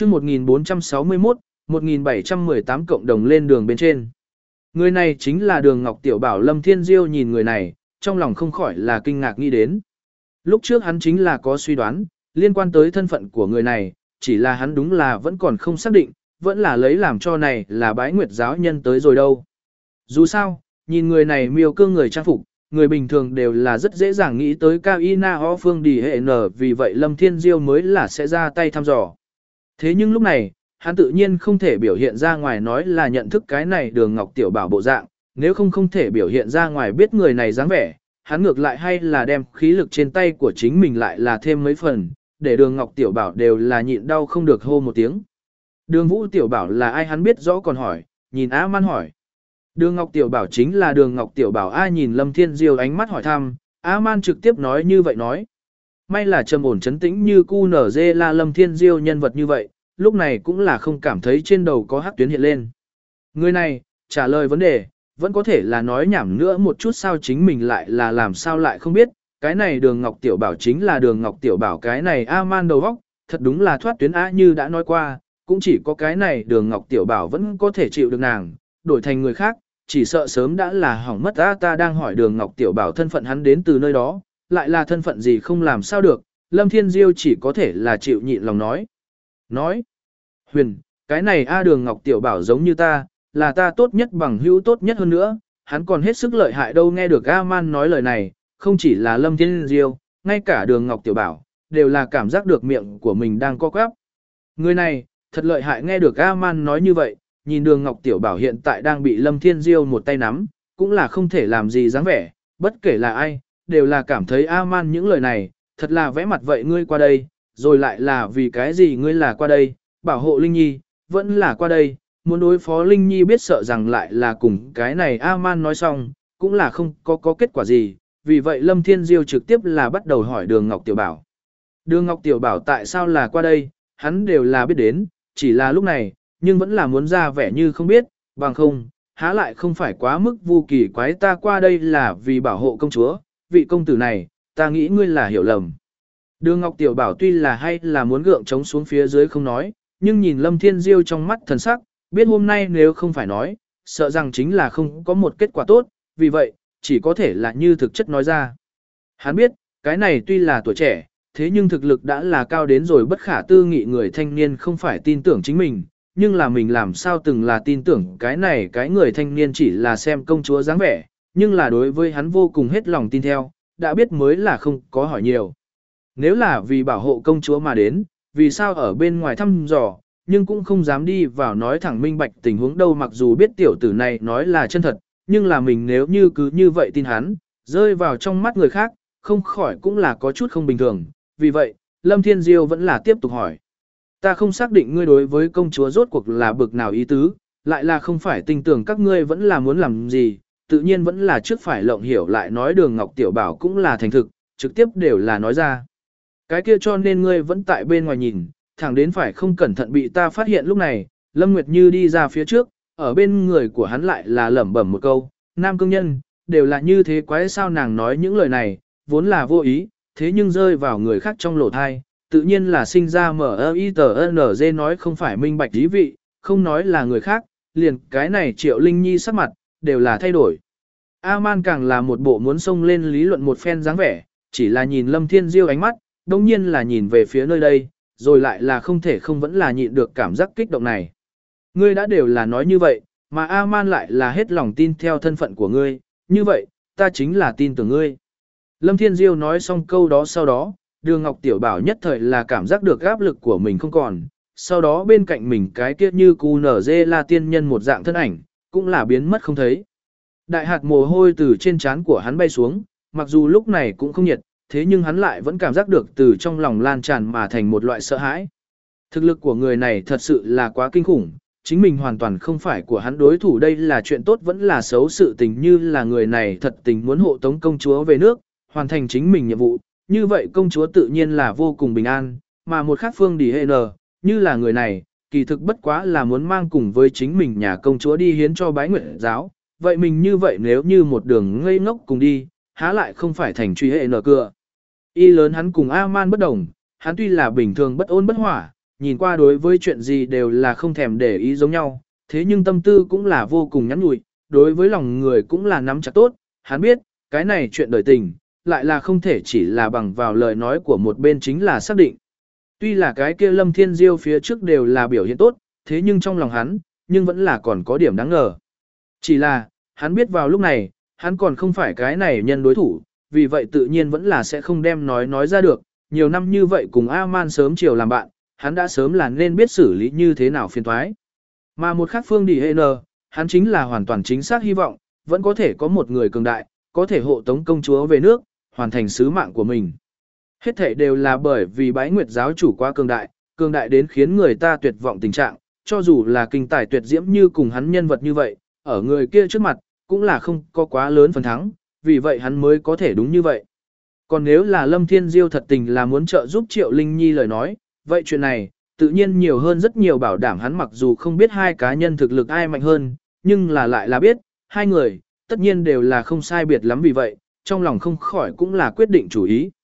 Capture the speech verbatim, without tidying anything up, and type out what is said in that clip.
chương một nghìn bốn trăm sáu mươi mốt, một nghìn bảy trăm mười tám cộng đồng lên đường bên trên. Người này chính là Đường Ngọc Tiểu Bảo. Lâm Thiên Diêu nhìn người này, trong lòng không khỏi là kinh ngạc nghĩ đến. Lúc trước hắn chính là có suy đoán, liên quan tới thân phận của người này, chỉ là hắn đúng là vẫn còn không xác định, vẫn là lấy làm cho này là Bái Nguyệt giáo nhân tới rồi đâu. Dù sao, nhìn người này miêu cương người trang phục, người bình thường đều là rất dễ dàng nghĩ tới Cao Y Na Ho Phương Đi Hệ Nở, vì vậy Lâm Thiên Diêu mới là sẽ ra tay thăm dò. Thế nhưng lúc này, hắn tự nhiên không thể biểu hiện ra ngoài nói là nhận thức cái này Đường Ngọc Tiểu Bảo bộ dạng, nếu không không thể biểu hiện ra ngoài biết người này dáng vẻ, hắn ngược lại hay là đem khí lực trên tay của chính mình lại là thêm mấy phần, để Đường Ngọc Tiểu Bảo đều là nhịn đau không được hô một tiếng. Đường Vũ Tiểu Bảo là ai hắn biết rõ còn hỏi, nhìn A Man hỏi. Đường Ngọc Tiểu Bảo chính là Đường Ngọc Tiểu Bảo. Ai nhìn Lâm Thiên Diêu ánh mắt hỏi thăm, A Man trực tiếp nói như vậy nói. May là trầm ổn chấn tĩnh như cu nở dê la Lâm Thiên Diêu nhân vật như vậy, lúc này cũng là không cảm thấy trên đầu có hắc tuyến hiện lên. Người này, trả lời vấn đề, vẫn có thể là nói nhảm nữa một chút sao chính mình lại là làm sao lại không biết, cái này Đường Ngọc Tiểu Bảo chính là Đường Ngọc Tiểu Bảo. Cái này A Man đầu óc, thật đúng là thoát tuyến á, như đã nói qua, cũng chỉ có cái này Đường Ngọc Tiểu Bảo vẫn có thể chịu được nàng, đổi thành người khác, chỉ sợ sớm đã là hỏng mất. Ta ta đang hỏi Đường Ngọc Tiểu Bảo thân phận hắn đến từ nơi đó, lại là thân phận gì không làm sao được, Lâm Thiên Diêu chỉ có thể là chịu nhịn lòng nói. Nói, Huyền, cái này A Đường Ngọc Tiểu Bảo giống như ta, là ta tốt nhất bằng hữu tốt nhất hơn nữa, hắn còn hết sức lợi hại đâu. Nghe được A Man nói lời này, không chỉ là Lâm Thiên Diêu, ngay cả Đường Ngọc Tiểu Bảo, đều là cảm giác được miệng của mình đang co quắp. Người này, thật lợi hại. Nghe được A Man nói như vậy, nhìn Đường Ngọc Tiểu Bảo hiện tại đang bị Lâm Thiên Diêu một tay nắm, cũng là không thể làm gì dáng vẻ, bất kể là ai, đều là cảm thấy A Man những lời này, thật là vẽ mặt vậy. Ngươi qua đây, rồi lại là vì cái gì ngươi là qua đây, bảo hộ Linh Nhi, vẫn là qua đây, muốn đối phó Linh Nhi. Biết sợ rằng lại là cùng cái này A Man nói xong, cũng là không có có kết quả gì, vì vậy Lâm Thiên Diêu trực tiếp là bắt đầu hỏi Đường Ngọc Tiểu Bảo. Đường Ngọc Tiểu Bảo tại sao là qua đây, hắn đều là biết đến, chỉ là lúc này, nhưng vẫn là muốn ra vẻ như không biết, bằng không, há lại không phải quá mức vu kỳ quái. Ta qua đây là vì bảo hộ công chúa, vị công tử này, ta nghĩ ngươi là hiểu lầm. Đường Ngọc Tiểu Bảo tuy là hay là muốn gượng chống xuống phía dưới không nói, nhưng nhìn Lâm Thiên Diêu trong mắt thần sắc, biết hôm nay nếu không phải nói, sợ rằng chính là không có một kết quả tốt, vì vậy, chỉ có thể là như thực chất nói ra. Hắn biết, cái này tuy là tuổi trẻ, thế nhưng thực lực đã là cao đến rồi bất khả tư nghị. Người thanh niên không phải tin tưởng chính mình, nhưng là mình làm sao từng là tin tưởng cái này cái người thanh niên chỉ là xem công chúa dáng vẻ, nhưng là đối với hắn vô cùng hết lòng tin theo, đã biết mới là không có hỏi nhiều. Nếu là vì bảo hộ công chúa mà đến, vì sao ở bên ngoài thăm dò, nhưng cũng không dám đi vào nói thẳng minh bạch tình huống đâu. Mặc dù biết tiểu tử này nói là chân thật, nhưng là mình nếu như cứ như vậy tin hắn, rơi vào trong mắt người khác, không khỏi cũng là có chút không bình thường. Vì vậy, Lâm Thiên Diêu vẫn là tiếp tục hỏi. Ta không xác định ngươi đối với công chúa rốt cuộc là bực nào ý tứ, lại là không phải tin tưởng các ngươi vẫn là muốn làm gì, tự nhiên vẫn là trước phải lộng hiểu lại nói. Đường Ngọc Tiểu Bảo cũng là thành thực, trực tiếp đều là nói ra. Cái kia cho nên ngươi vẫn tại bên ngoài nhìn, thẳng đến phải không cẩn thận bị ta phát hiện. Lúc này, Lâm Nguyệt Như đi ra phía trước, ở bên người của hắn lại là lẩm bẩm một câu, nam cương nhân, đều là như thế quái sao. Nàng nói những lời này, vốn là vô ý, thế nhưng rơi vào người khác trong lỗ thai, tự nhiên là sinh ra mở i tờ n g nói không phải minh bạch ý vị, không nói là người khác, liền cái này Triệu Linh Nhi sắc mặt, đều là thay đổi. A Man càng là một bộ muốn xông lên lý luận một phen dáng vẻ, chỉ là nhìn Lâm Thiên Diêu ánh mắt, đồng nhiên là nhìn về phía nơi đây, rồi lại là không thể không vẫn là nhịn được cảm giác kích động này. Ngươi đã đều là nói như vậy, mà A Man lại là hết lòng tin theo thân phận của ngươi, như vậy, ta chính là tin tưởng ngươi. Lâm Thiên Diêu nói xong câu đó sau đó, Đường Ngọc Tiểu Bảo nhất thời là cảm giác được áp lực của mình không còn, sau đó bên cạnh mình cái kia như cu nở dê la tiên nhân một dạng thân ảnh, cũng là biến mất không thấy. Đại hạt mồ hôi từ trên trán của hắn bay xuống, mặc dù lúc này cũng không nhiệt, thế nhưng hắn lại vẫn cảm giác được từ trong lòng lan tràn mà thành một loại sợ hãi. Thực lực của người này thật sự là quá kinh khủng, chính mình hoàn toàn không phải của hắn đối thủ. Đây là chuyện tốt vẫn là xấu, sự tình như là người này thật tình muốn hộ tống công chúa về nước, hoàn thành chính mình nhiệm vụ, như vậy công chúa tự nhiên là vô cùng bình an, mà một khác Phương Đi Hệ Nờ, như là người này, kỳ thực bất quá là muốn mang cùng với chính mình nhà công chúa đi hiến cho Bái Nguyệt giáo, vậy mình như vậy nếu như một đường ngây ngốc cùng đi, há lại không phải thành truy hệ nở cửa. Y lớn hắn cùng A Man bất đồng, hắn tuy là bình thường bất ôn bất hỏa, nhìn qua đối với chuyện gì đều là không thèm để ý giống nhau, thế nhưng tâm tư cũng là vô cùng nhắn nhủi, đối với lòng người cũng là nắm chặt tốt, hắn biết, cái này chuyện đời tình, lại là không thể chỉ là bằng vào lời nói của một bên chính là xác định. Tuy là cái kia Lâm Thiên Diêu phía trước đều là biểu hiện tốt, thế nhưng trong lòng hắn, nhưng vẫn là còn có điểm đáng ngờ. Chỉ là, hắn biết vào lúc này, hắn còn không phải cái này nhân đối thủ, vì vậy tự nhiên vẫn là sẽ không đem nói nói ra được, nhiều năm như vậy cùng A-man sớm chiều làm bạn, hắn đã sớm là nên biết xử lý như thế nào phiền thoái. Mà một khác phương đi hê nờ, hắn chính là hoàn toàn chính xác hy vọng, vẫn có thể có một người cường đại, có thể hộ tống công chúa về nước, hoàn thành sứ mạng của mình. Hết thể đều là bởi vì bái nguyệt giáo chủ quá cường đại, cường đại đến khiến người ta tuyệt vọng tình trạng, cho dù là kinh tài tuyệt diễm như cùng hắn nhân vật như vậy, ở người kia trước mặt, cũng là không có quá lớn phần thắng, vì vậy hắn mới có thể đúng như vậy. Còn nếu là Lâm Thiên Diêu thật tình là muốn trợ giúp Triệu Linh Nhi lời nói, vậy chuyện này, tự nhiên nhiều hơn rất nhiều bảo đảm hắn mặc dù không biết hai cá nhân thực lực ai mạnh hơn, nhưng là lại là biết, hai người, tất nhiên đều là không sai biệt lắm vì vậy, trong lòng không khỏi cũng là quyết định chủ ý.